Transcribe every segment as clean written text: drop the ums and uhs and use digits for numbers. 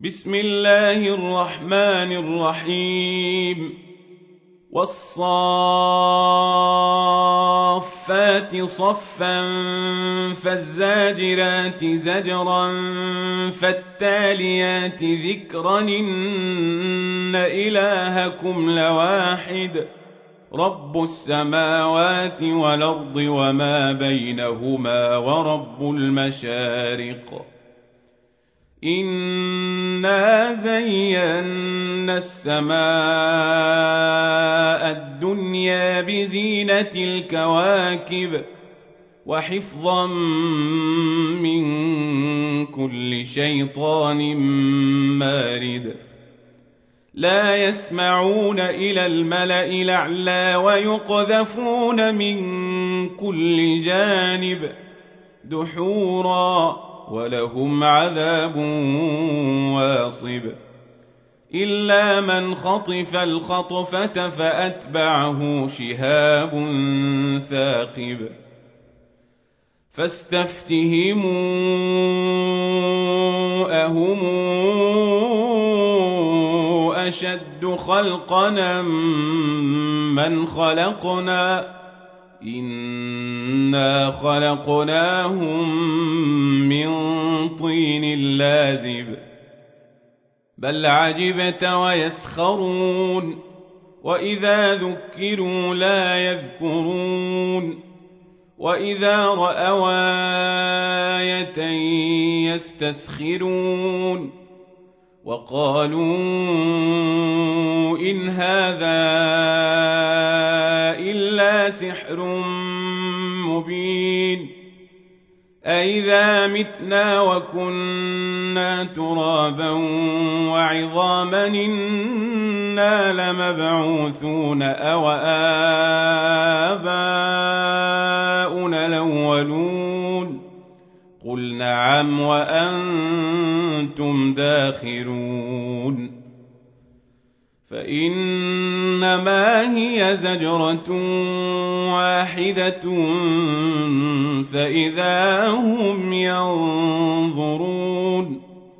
بسم الله الرحمن الرحيم والصافات صفا فالزاجرات زجرا فالتاليات ذكرا إن إلهكم لواحد رب السماوات والأرض وما بينهما ورب المشارق إنا زينا السماء الدنيا بزينة الكواكب وحفظا من كل شيطان مارد لا يسمعون إلى الملأ الأعلى ويقذفون من كل جانب دحورا ولهم عذاب واصب إلا من خطف الخطفة فأتبعه شهاب ثاقب فاستفتهموا أهم أشد خلقنا من خلقنا إنا خلقناهم من طين لازب بل عجبت ويسخرون وإذا ذكروا لا يذكرون وإذا رأوا آية يستسخرون وقالوا إن هذا إلا سحر مبين أإذا متنا وكنا ترابا وعظاما إنا لمبعوثون أو آباؤنا الأولون قل نعم وأنتم داخرون فإنما هي زجرة واحدة فإذا هم ينظرون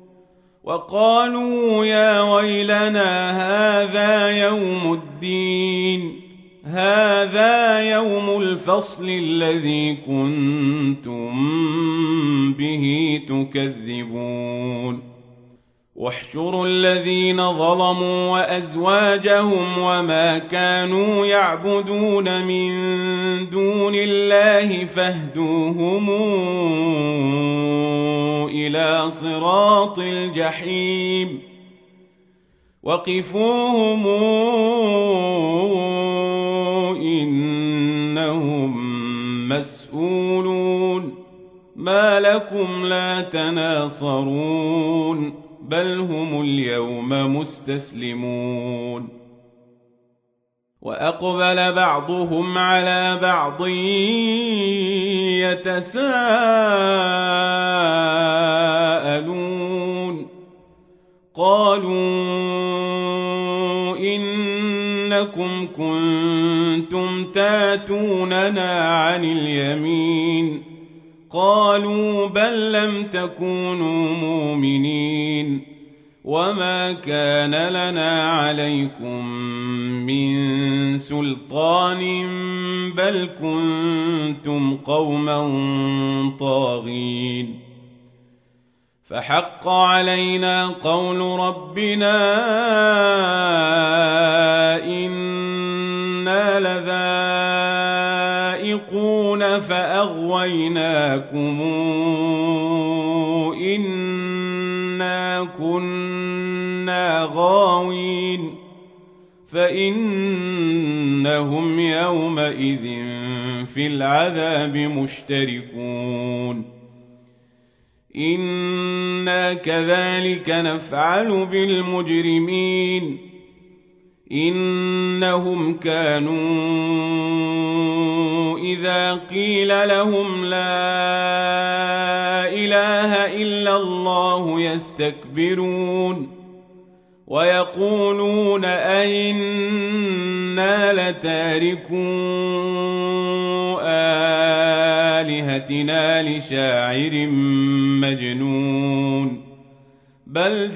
وقالوا يا ويلنا هذا يوم الدين هذا يوم الفصل الذي كنتم به تكذبون واحشروا الذين ظلموا وأزواجهم وما كانوا يعبدون من دون الله فاهدوهم إلى صراط الجحيم وقفوهم إنهم مسؤولون ما لكم لا تناصرون بل هم اليوم مستسلمون وأقبل بعضهم على بعض يتساءلون قالوا إنكم كنتم تاتوننا عن اليمين قالوا بل لم تكونوا مؤمنين وما كان لنا عليكم من سلطان بل كنتم قوما طاغين فحق علينا قول ربنا إنا لذائقون فأغويناكم إنا كنا غاوين فإنهم يومئذ في العذاب مشتركون إنا كذلك نفعل بالمجرمين إنهم كانوا إذا قيل لهم لا إله إلا الله يستكبرون ويقولون أئنا لتاركو آلهتنا لشاعر مجنون بل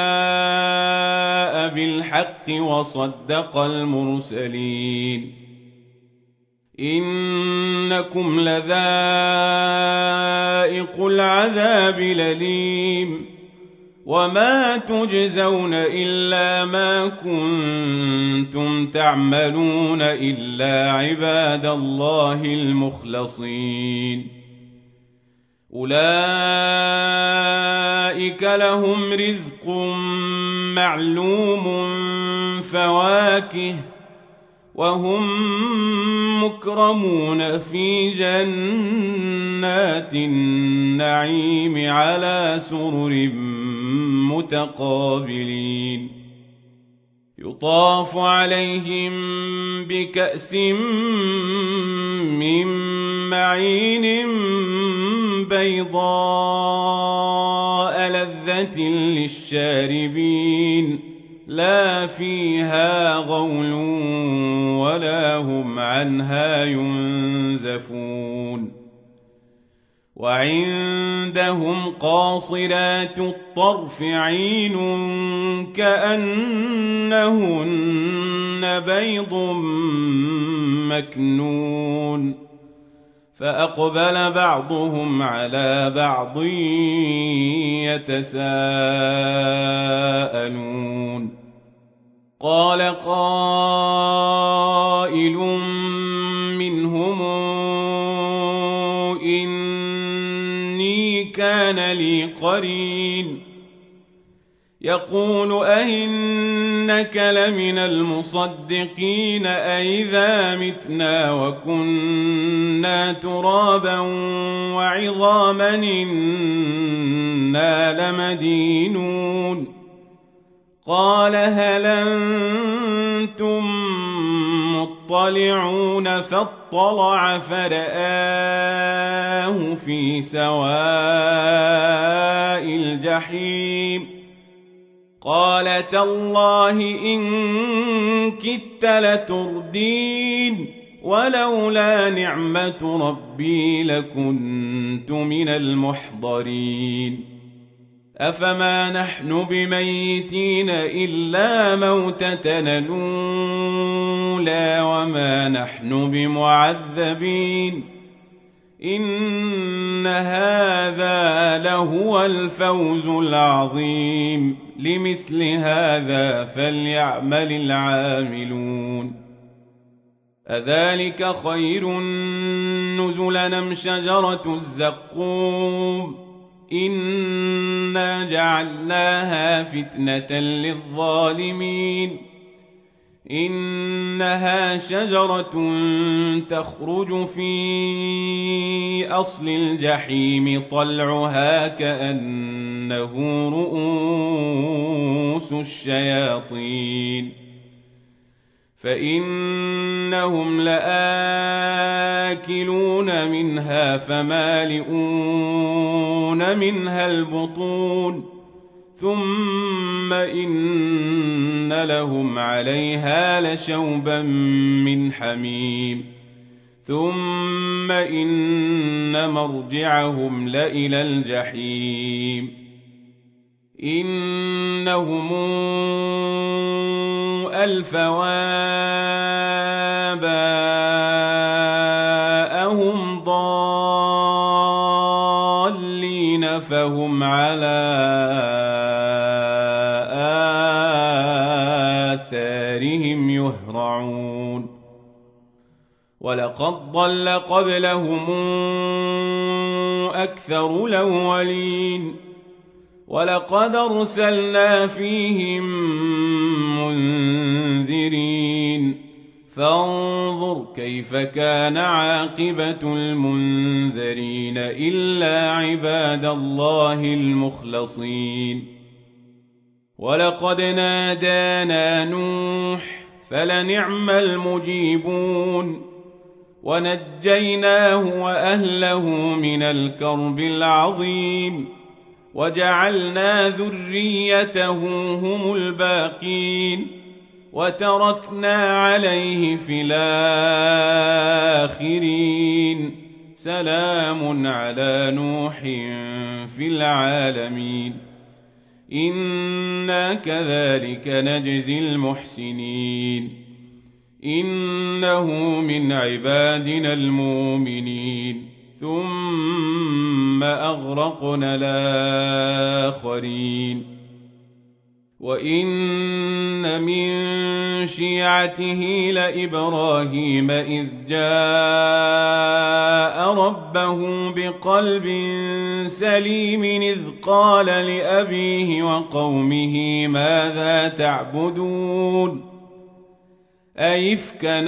جاء بالحق وصدق المرسلين إنكم لذائق العذاب الأليم وما تجزون إلا ما كنتم تعملون إلا عباد الله المخلصين أولئك لهم رزق معلوم فواكه وهم مكرمون في جنات النعيم على سرر متقابلين يطاف عليهم بكأس من معين بيضاء لذة للشاربين لا فيها غول ولا هم عنها ينزفون وعندهم قاصرات الطرف عين كأنهن بيض مكنون فأقبل بعضهم على بعض يتساءلون قال قائل منهم إني كان لي قرين يقول أئنك لمن المصدقين أئذا متنا وكنا ترابا وعظاما إنا لمدينون قال هل أنتم مطلعون فاطلع فرآه في سواء الجحيم قال تالله إن كدت لتردين ولولا نعمة ربي لكنت من المحضرين أفما نحن بميتين إلا موتتنا الأولى وما نحن بمعذبين إن هذا لهو الفوز العظيم لمثل هذا فليعمل العاملون أذلك خير نزلا أم شجرة الزقوم إنا جعلناها فتنة للظالمين إنها شجرة تخرج في أصل الجحيم طلعها كأنه رؤوس الشياطين فإنهم لآكلون منها فمالئون منها البطون ثم إن لهم عليها لشوبا من حميم ثم إن مرجعهم لإلى الجحيم إنهم ألفوا آباءهم ضالين فهم على آثارهم يهرعون ولقد ضل قبلهم أكثر الأولين ولقد أرسلنا فيهم منذرين فانظر كيف كان عاقبة المنذرين إلا عباد الله المخلصين ولقد نادانا نوح فلنعم المجيبون ونجيناه وأهله من الكرب العظيم وجعلنا ذريته هم الباقين وتركنا عليه في الآخرين سلام على نوح في العالمين إنا كذلك نجزي المحسنين إنه من عبادنا المؤمنين ثم أغرقنا الآخرين وإن من شيعته لإبراهيم إذ جاء ربه بقلب سليم إذ قال لأبيه وقومه ماذا تعبدون أئفكا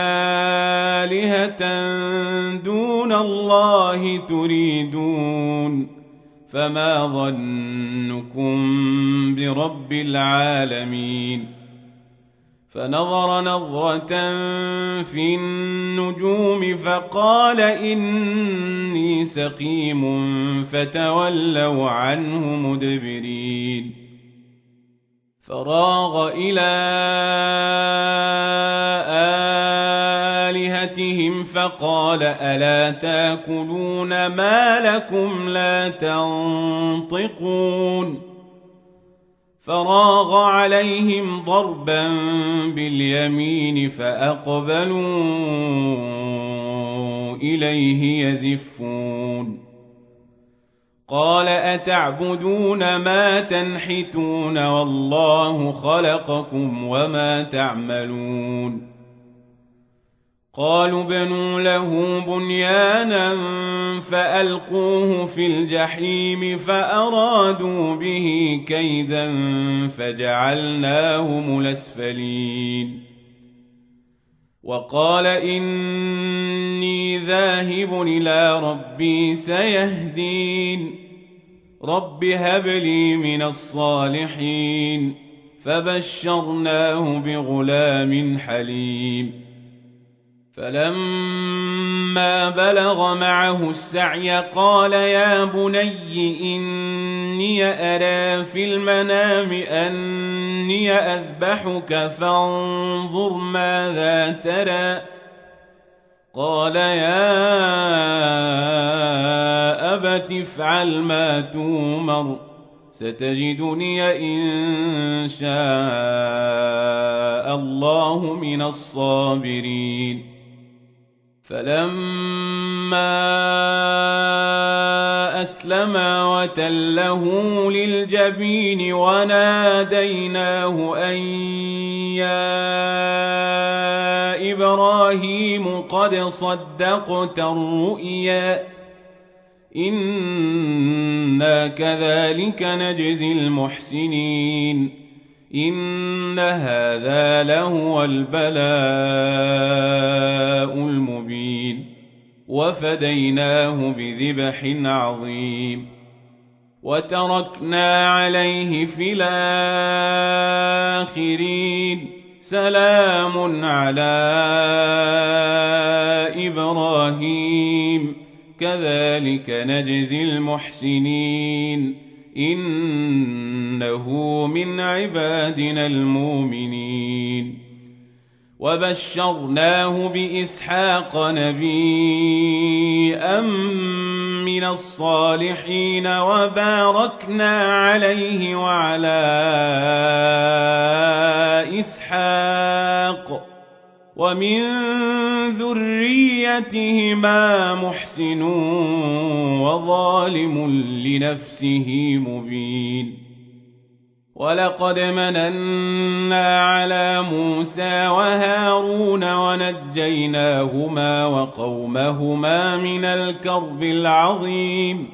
آلهة دون الله تريدون فما ظنكم برب العالمين فنظر نظرة في النجوم فقال إني سقيم فتولوا عنه مدبرين فراغ إلى آلهتهم فقال ألا تاكلون ما لكم لا تنطقون فراغ عليهم ضربا باليمين فأقبلوا إليه يزفون قال أتعبدون ما تنحتون والله خلقكم وما تعملون قالوا بنوا له بنيانا فألقوه في الجحيم فأرادوا به كيدا فجعلناهم الأسفلين وقال إني ذاهب إلى ربي سيهدين رب هب لي من الصالحين فبشرناه بغلام حليم فلما بلغ معه السعي قال يا بني إني أرى في المنام أني أذبحك فانظر ماذا ترى قال يا أبت افعل ما تؤمر ستجدني إن شاء الله من الصابرين فلما أسلما وتله للجبين وناديناه أن يا إبراهيم قد صدقت الرؤيا إنا كذلك نجزي المحسنين إن هذا لهو البلاء المبين وفديناه بذبح عظيم وتركنا عليه في الآخرين سلام على إبراهيم كذلك نجزي المحسنين إنه من عبادنا المؤمنين وبشرناه بإسحاق نبيا من الصالحين وباركنا عليه وعلى إسحاق ومن ذريتهما محسن وظالم لنفسه مبين ولقد مننا على موسى وهارون ونجيناهما وقومهما من الكرب العظيم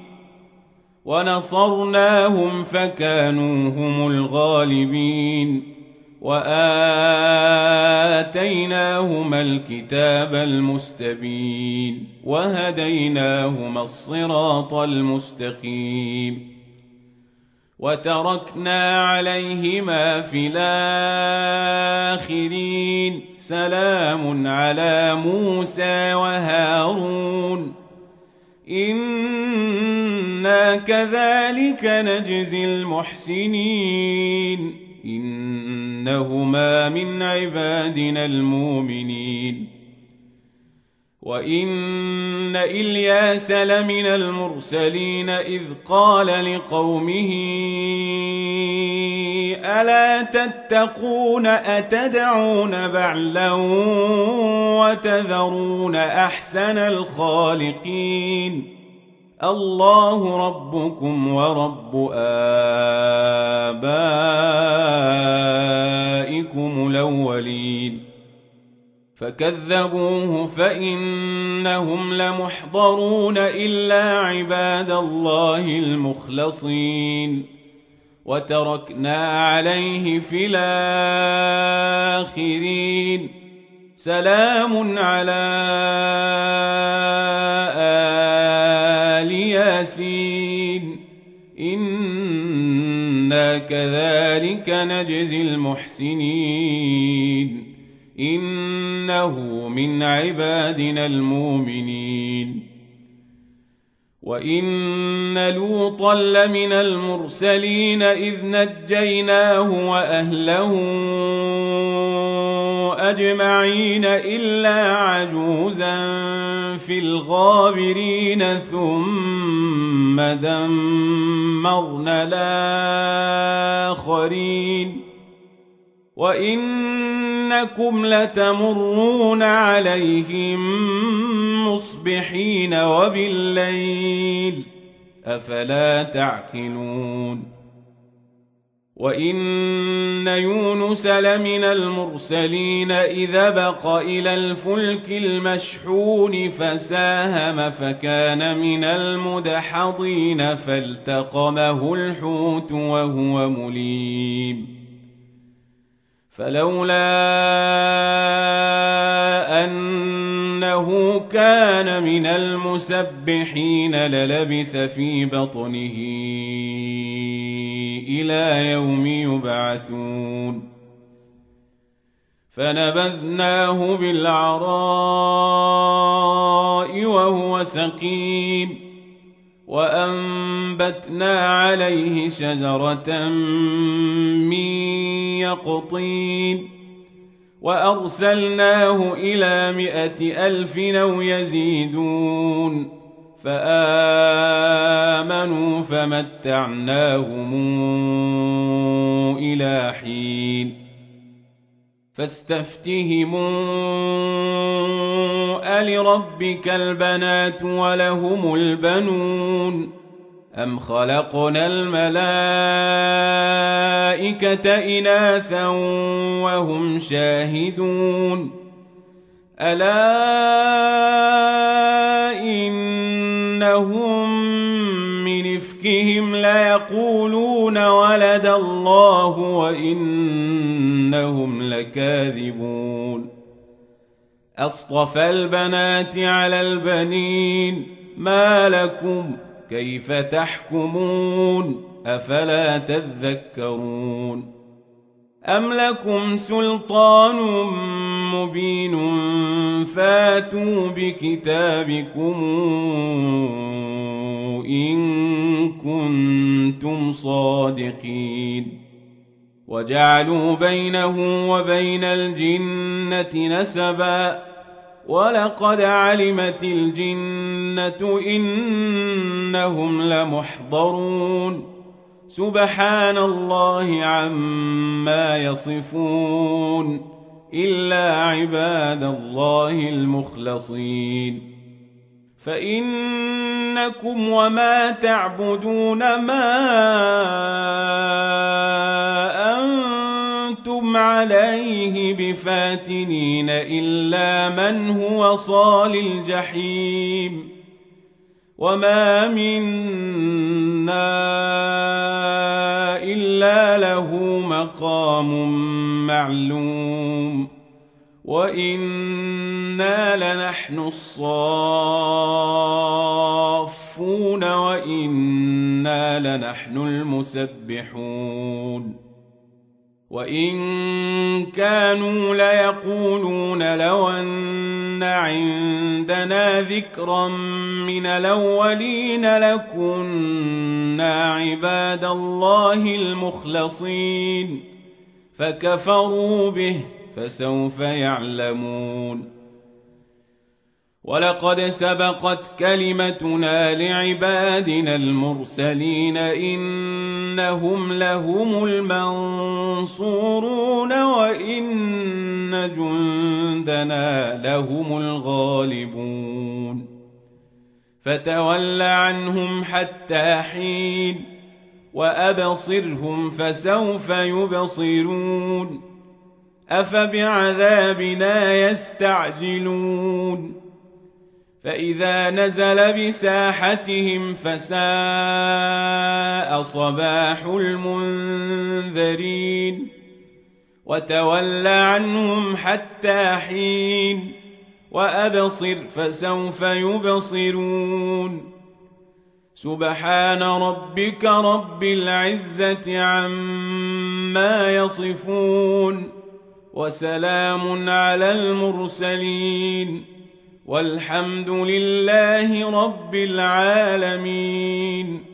ونصرناهم فكانوا هم الغالبين وآتيناهما الكتاب المستبين وهديناهما الصراط المستقيم وتركنا عليهما في الآخرين سلام على موسى وهارون إنا كذلك نجزي المحسنين إنهما من عبادنا المؤمنين وإن إلياس لمن المرسلين إذ قال لقومه ألا تتقون أتدعون بعلا وتذرون أحسن الخالقين الله ربكم ورب آبائكم الأولين فكذبوه فإنهم لمحضرون إلا عباد الله المخلصين وتركنا عليه في الآخرين سلام على آل ياسين إنا كذلك نجزي المحسنين إنه من عبادنا المؤمنين وإن لوطا لمن المرسلين إذ نجيناه وأهله أجمعين إلا عجوزا في الغابرين ثم دمرنا الآخرين وإنكم لتمرون عليهم مصبحين وبالليل أفلا تعقلون وإن يونس لمن المرسلين إذا بق إلى الفلك المشحون فساهم فكان من المدحضين فالتقمه الحوت وهو مليم فلولا أنه كان من المسبحين للبث في بطنه إلى يوم يبعثون فنبذناه بالعراء وهو سقيم وأنبتنا عليه شجرة من يقطين وأرسلناه إلى 100,000 أو يزيدون فآمنوا فمتعناهم إلى حين فاستفتهموا ألربك البنات ولهم البنون أم خلقنا الملائكة إناثا وهم شاهدون ألا إنهم من إفكهم ليقولون ولد الله وإنهم لكاذبون أصطفى البنات على البنين ما لكم كيف تحكمون أفلا تذكرون أم لكم سلطان مبين فاتوا بكتابكم إن كنتم صادقين وجعلوا بينه وبين الجنة نسبا ولقد علمت الجنة إنهم لمحضرون سبحان الله عما يصفون إلا عباد الله المخلصين فإنكم وما تعبدون ما أنتم عليه بفاتنين إلا من هو صال الجحيم وما منا إلا له مقام معلوم وإنا لنحن الصافون وإنا لنحن المسبحون وإن كانوا ليقولون لو أن عندنا ذكرا من الأولين لكنا عباد الله المخلصين فكفروا به فسوف يعلمون ولقد سبقت كلمتنا لعبادنا المرسلين إنهم لهم المنصورون وإن جندنا لهم الغالبون فتول عنهم حتى حين وأبصرهم فسوف يبصرون أفبعذابنا يستعجلون فإذا نزل بساحتهم فساء صباح المنذرين وتول عنهم حتى حين وأبصر فسوف يبصرون سبحان ربك رب العزة عما يصفون وسلام على المرسلين والحمد لله رب العالمين.